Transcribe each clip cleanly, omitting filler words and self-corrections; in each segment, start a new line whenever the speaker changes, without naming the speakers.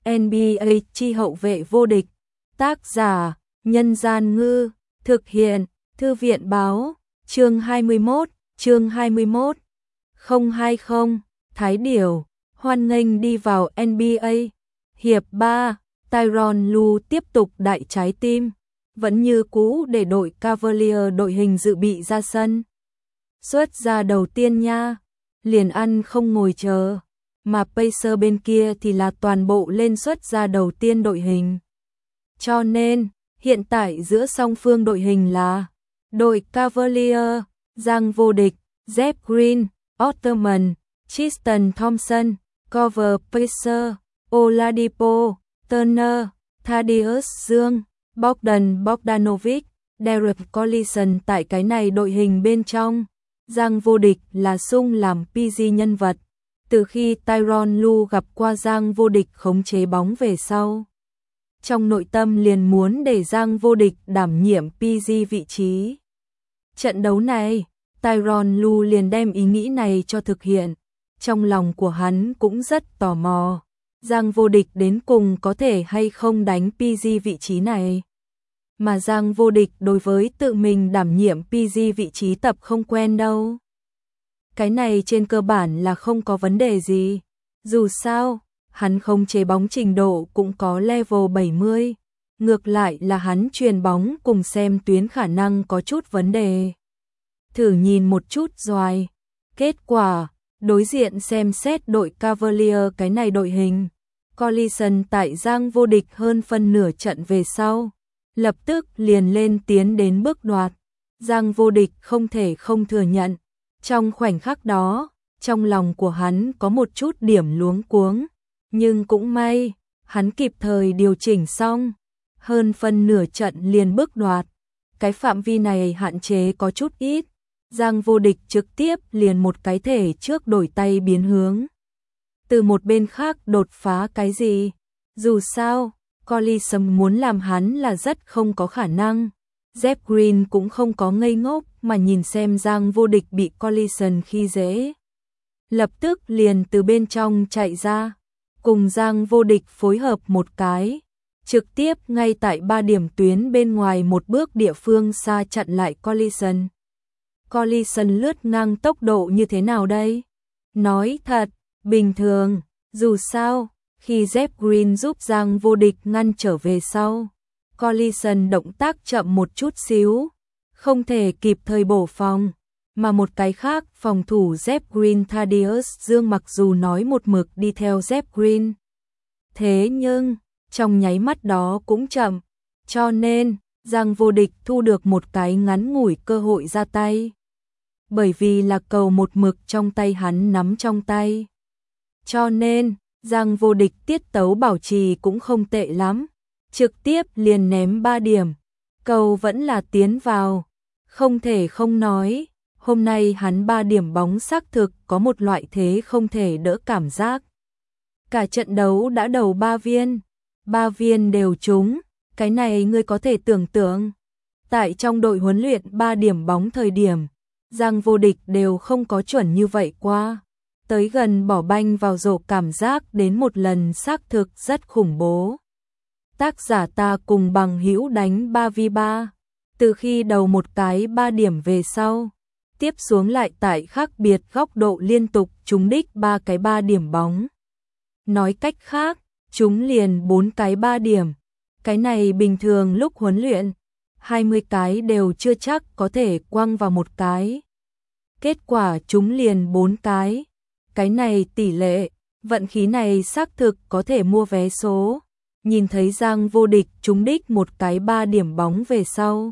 NBA chi hậu vệ vô địch. Tác giả: Nhân Gian Ngư. Thực hiện: Thư viện Báo. Chương 21. 020 Thái Điểu. Hoan nghênh đi vào NBA. Hiệp 3. Tyronn Lue tiếp tục đại trái tim. Vẫn như cũ để đội Cavaliers đội hình dự bị ra sân. Xuất ra đầu tiên nha. Liền ăn không ngồi chờ. Mà Pacers bên kia thì là toàn bộ lên xuất ra đầu tiên đội hình. Cho nên, hiện tại giữa song phương đội hình là đội Cavaliers, Giang Vô Địch, Jeff Green, Ottoman, Tristan Thompson, Cover Pacers, Oladipo, Turner, Thaddeus Dương, Bogdan Bogdanovic, Derek Collison. Tại cái này đội hình bên trong, Giang Vô Địch là sung làm PG nhân vật. Từ khi Tyronn Lue gặp qua Giang Vô Địch khống chế bóng về sau, trong nội tâm liền muốn để Giang Vô Địch đảm nhiệm PG vị trí. Trận đấu này, Tyronn Lue liền đem ý nghĩ này cho thực hiện. Trong lòng của hắn cũng rất tò mò, Giang Vô Địch đến cùng có thể hay không đánh PG vị trí này. Mà Giang Vô Địch đối với tự mình đảm nhiệm PG vị trí tập không quen đâu. Cái này trên cơ bản là không có vấn đề gì. Dù sao, hắn khống chế bóng trình độ cũng có level 70. Ngược lại là hắn chuyền bóng cùng xem tuyến khả năng có chút vấn đề. Thử nhìn một chút rồi. Kết quả, đối diện xem xét đội Cavaliers cái này đội hình. Collison tại Giang Vô Địch hơn phân nửa trận về sau. Lập tức liền lên tiến đến bước đoạt. Giang Vô Địch không thể không thừa nhận. Trong khoảnh khắc đó, trong lòng của hắn có một chút điểm luống cuống. Nhưng cũng may, hắn kịp thời điều chỉnh xong. Hơn phân nửa trận liền bước đoạt. Cái phạm vi này hạn chế có chút ít. Giang Vô Địch trực tiếp liền một cái thể trước đổi tay biến hướng. Từ một bên khác đột phá cái gì? Dù sao, Collison muốn làm hắn là rất không có khả năng. Jeff Green cũng không có ngây ngốc mà nhìn xem Giang Vô Địch bị Collison khi dễ. Lập tức liền từ bên trong chạy ra, cùng Giang Vô Địch phối hợp một cái. Trực tiếp ngay tại 3 điểm tuyến bên ngoài một bước địa phương xa chặn lại Collison. Collison lướt ngang tốc độ như thế nào đây? Nói thật, bình thường, dù sao, khi Jeff Green giúp Giang Vô Địch ngăn trở về sau, Collison động tác chậm một chút xíu, không thể kịp thời bổ phòng, mà một cái khác phòng thủ Jeff Green Thaddeus Dương mặc dù nói một mực đi theo Jeff Green. Thế nhưng, trong nháy mắt đó cũng chậm, cho nên Giang Vô Địch thu được một cái ngắn ngủi cơ hội ra tay. Bởi vì là cầu một mực trong tay hắn nắm trong tay. Cho nên, Giang Vô Địch tiết tấu bảo trì cũng không tệ lắm. Trực tiếp liền ném 3 điểm. Cầu vẫn là tiến vào. Không thể không nói, hôm nay hắn 3 điểm bóng xác thực có một loại thế không thể đỡ cảm giác. Cả trận đấu đã đầu 3 viên. 3 viên đều trúng. Cái này ngươi có thể tưởng tượng. Tại trong đội huấn luyện 3 điểm bóng thời điểm, Giang Vô Địch đều không có chuẩn như vậy qua. Tới gần bỏ banh vào rổ cảm giác đến một lần xác thực rất khủng bố. Tác giả ta cùng bằng hữu đánh 3v3. Từ khi đầu một cái 3 điểm về sau, tiếp xuống lại tại khác biệt góc độ liên tục trúng đích 3 cái 3 điểm bóng. Nói cách khác, chúng liền 4 cái 3 điểm. Cái này bình thường lúc huấn luyện, 20 cái đều chưa chắc có thể quăng vào một cái. Kết quả chúng liền 4 cái. Cái này tỷ lệ, vận khí này xác thực có thể mua vé số. Nhìn thấy Giang Vô Địch trúng đích một cái 3 điểm bóng về sau.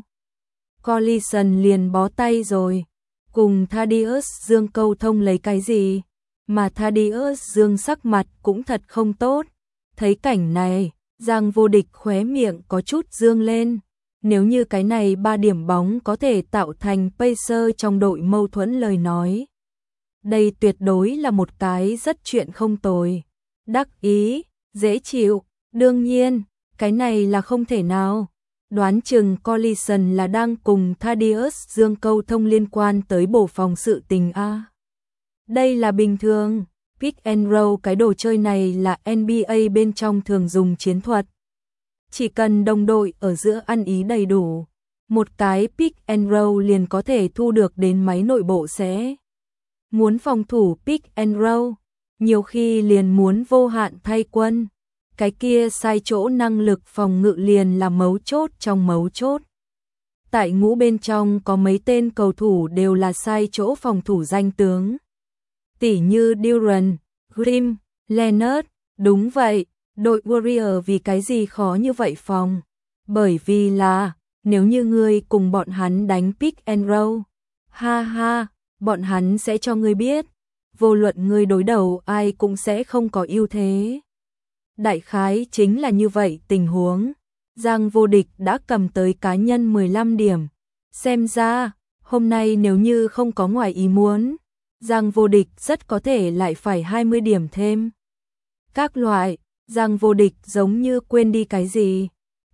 Collison liền bó tay rồi. Cùng Thaddeus Dương câu thông lấy cái gì? Mà Thaddeus Dương sắc mặt cũng thật không tốt. Thấy cảnh này, Giang Vô Địch khóe miệng có chút dương lên. Nếu như cái này 3 điểm bóng có thể tạo thành Pacers trong đội mâu thuẫn lời nói. Đây tuyệt đối là một cái rất chuyện không tồi. Đắc ý, dễ chịu, đương nhiên, cái này là không thể nào. Đoán chừng Collison là đang cùng Thaddeus Dương câu thông liên quan tới bổ phòng sự tình a. Đây là bình thường, Pick and roll cái đồ chơi này là NBA bên trong thường dùng chiến thuật. Chỉ cần đồng đội ở giữa ăn ý đầy đủ, một cái pick and roll liền có thể thu được đến máy nội bộ sẽ. Muốn phòng thủ pick and roll, nhiều khi liền muốn vô hạn thay quân. Cái kia sai chỗ năng lực phòng ngự liền là mấu chốt trong mấu chốt. Tại ngũ bên trong có mấy tên cầu thủ đều là sai chỗ phòng thủ danh tướng. Tỉ như Durant, Grimm, Leonard, đúng vậy, đội Warrior vì cái gì khó như vậy phòng? Bởi vì là, nếu như ngươi cùng bọn hắn đánh pick and roll, ha ha, bọn hắn sẽ cho ngươi biết, vô luận ngươi đối đầu ai cũng sẽ không có ưu thế. Đại khái chính là như vậy tình huống. Giang Vô Địch đã cầm tới cá nhân 15 điểm. Xem ra, hôm nay nếu như không có ngoài ý muốn, Giang Vô Địch rất có thể lại phải 20 điểm thêm. Các loại, Giang Vô Địch giống như quên đi cái gì.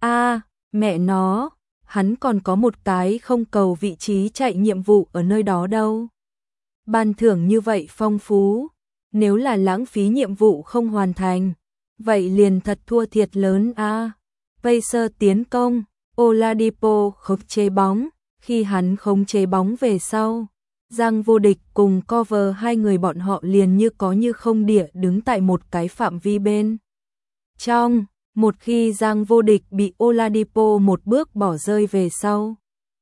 Mẹ nó, hắn còn có một cái không cầu vị trí chạy nhiệm vụ ở nơi đó đâu. Ban thưởng như vậy phong phú, nếu là lãng phí nhiệm vụ không hoàn thành, vậy liền thật thua thiệt lớn a. Pacers tiến công, Oladipo khống chế bóng, khi hắn khống chế bóng về sau, Giang Vô Địch cùng cover hai người bọn họ liền như có như không địa đứng tại một cái phạm vi bên trong. Một khi Giang Vô Địch bị Oladipo một bước bỏ rơi về sau,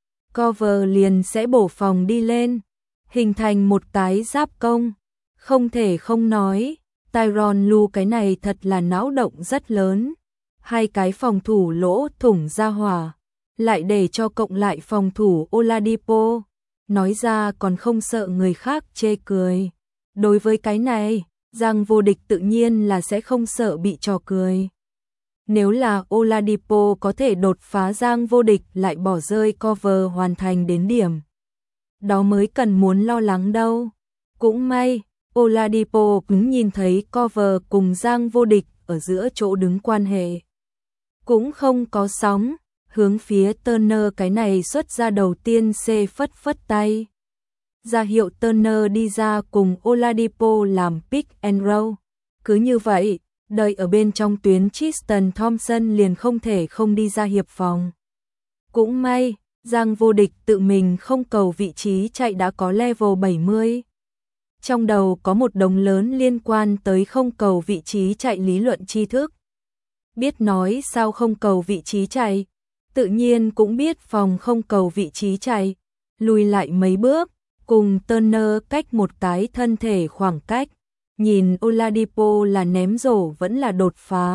cover liền sẽ bổ phòng đi lên, hình thành một cái giáp công. Không thể không nói, Tyronn Lue cái này thật là náo động rất lớn. Hai cái phòng thủ lỗ thủng ra hỏa, lại để cho cộng lại phòng thủ Oladipo, nói ra còn không sợ người khác chê cười. Đối với cái này, Giang Vô Địch tự nhiên là sẽ không sợ bị trò cười. Nếu là Oladipo có thể đột phá Giang Vô Địch lại bỏ rơi cover hoàn thành đến điểm, đó mới cần muốn lo lắng đâu. Cũng may, Oladipo cũng nhìn thấy cover cùng Giang Vô Địch ở giữa chỗ đứng quan hệ cũng không có sóng, hướng phía Turner cái này xuất ra đầu tiên phất phất tay. Ra hiệu Turner đi ra cùng Oladipo làm pick and roll. Cứ như vậy, đợi ở bên trong tuyến Tristan Thompson liền không thể không đi ra hiệp phòng. Cũng may, Giang Vô Địch tự mình không cầu vị trí chạy đã có level 70. Trong đầu có một đống lớn liên quan tới không cầu vị trí chạy lý luận tri thức. Biết nói sao không cầu vị trí chạy, tự nhiên cũng biết phòng không cầu vị trí chạy, lùi lại mấy bước, cùng Turner cách một cái thân thể khoảng cách, nhìn Oladipo là ném rổ vẫn là đột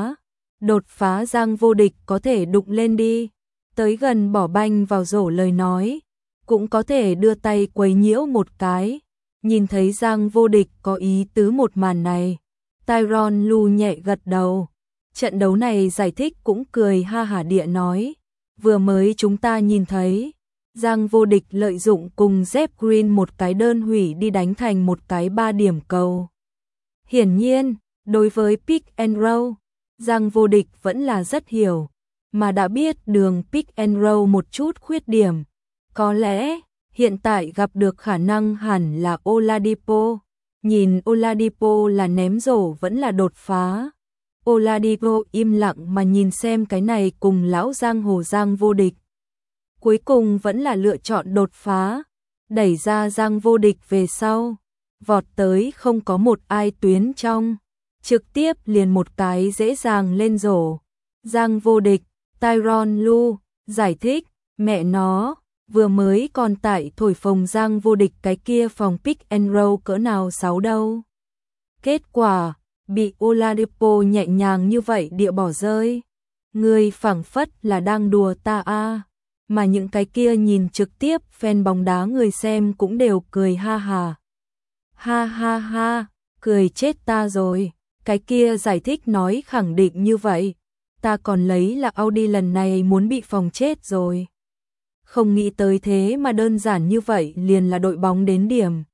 phá Giang Vô Địch có thể đụng lên đi, tới gần bỏ banh vào rổ lời nói, cũng có thể đưa tay quấy nhiễu một cái, nhìn thấy Giang Vô Địch có ý tứ một màn này, Tyronn Lue nhẹ gật đầu. Trận đấu này giải thích cũng cười ha hả địa nói, vừa mới chúng ta nhìn thấy, Giang Vô Địch lợi dụng cùng Jeff Green một cái đơn hủy đi đánh thành một cái 3 điểm cầu. Hiển nhiên, đối với pick and roll, Giang Vô Địch vẫn là rất hiểu, mà đã biết đường pick and roll một chút khuyết điểm. Có lẽ, hiện tại gặp được khả năng hẳn là Oladipo, nhìn Oladipo là ném rổ vẫn là đột phá. Oladipo im lặng mà nhìn xem cái này cùng lão giang hồ Giang Vô Địch. Cuối cùng vẫn là lựa chọn đột phá, đẩy ra Giang Vô Địch về sau, vọt tới không có một ai tuyến trong, trực tiếp liền một cái dễ dàng lên rổ. Giang Vô Địch, Tyronn Lue, giải thích, mẹ nó, vừa mới còn tại thổi phồng Giang Vô Địch cái kia phòng pick and roll cỡ nào xấu đâu. Kết quả, bị Oladipo nhẹ nhàng như vậy địa bỏ rơi. Người phảng phất là đang đùa ta a. Mà những cái kia nhìn trực tiếp fan bóng đá người xem cũng đều cười ha hà. Ha ha ha, cười chết ta rồi. Cái kia giải thích nói khẳng định như vậy. Ta còn lấy là Audi lần này muốn bị phòng chết rồi. Không nghĩ tới thế mà đơn giản như vậy liền là đội bóng đến điểm.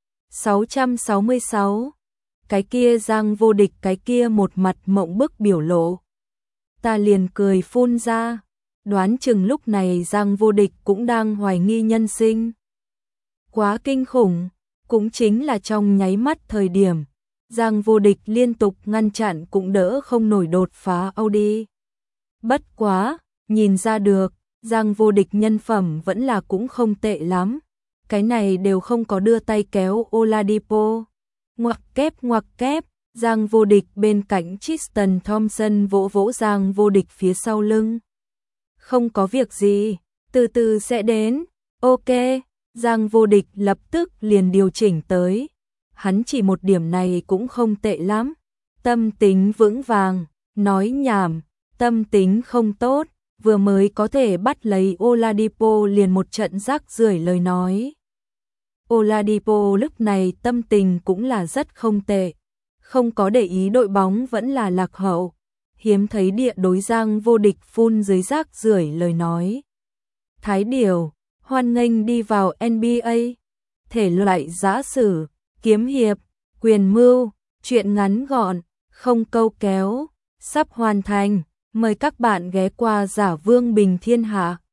666. Cái kia Giang Vô Địch cái kia một mặt mộng bức biểu lộ. Ta liền cười phun ra. Đoán chừng lúc này Giang Vô Địch cũng đang hoài nghi nhân sinh. Quá kinh khủng, cũng chính là trong nháy mắt thời điểm, Giang Vô Địch liên tục ngăn chặn cũng đỡ không nổi đột phá Audi. Bất quá, nhìn ra được, Giang Vô Địch nhân phẩm vẫn là cũng không tệ lắm. Cái này đều không có đưa tay kéo Oladipo. Ngoặc kép, Giang Vô Địch bên cạnh Tristan Thompson vỗ vỗ Giang Vô Địch phía sau lưng. Không có việc gì, từ từ sẽ đến. Ok, Giang Vô Địch lập tức liền điều chỉnh tới. Hắn chỉ một điểm này cũng không tệ lắm. Tâm tính vững vàng, nói nhảm, tâm tính không tốt, vừa mới có thể bắt lấy Oladipo liền một trận rác rưởi lời nói. Oladipo lúc này tâm tình cũng là rất không tệ, không có để ý đội bóng vẫn là lạc hậu, hiếm thấy địa đối Giang Vô Địch phun dưới rác rưởi lời nói. Thái Điểu, hoan nghênh đi vào NBA, thể loại giã sử, kiếm hiệp, quyền mưu, truyện ngắn gọn, không câu kéo, sắp hoàn thành, mời các bạn ghé qua Giả Vương Bình Thiên Hạ.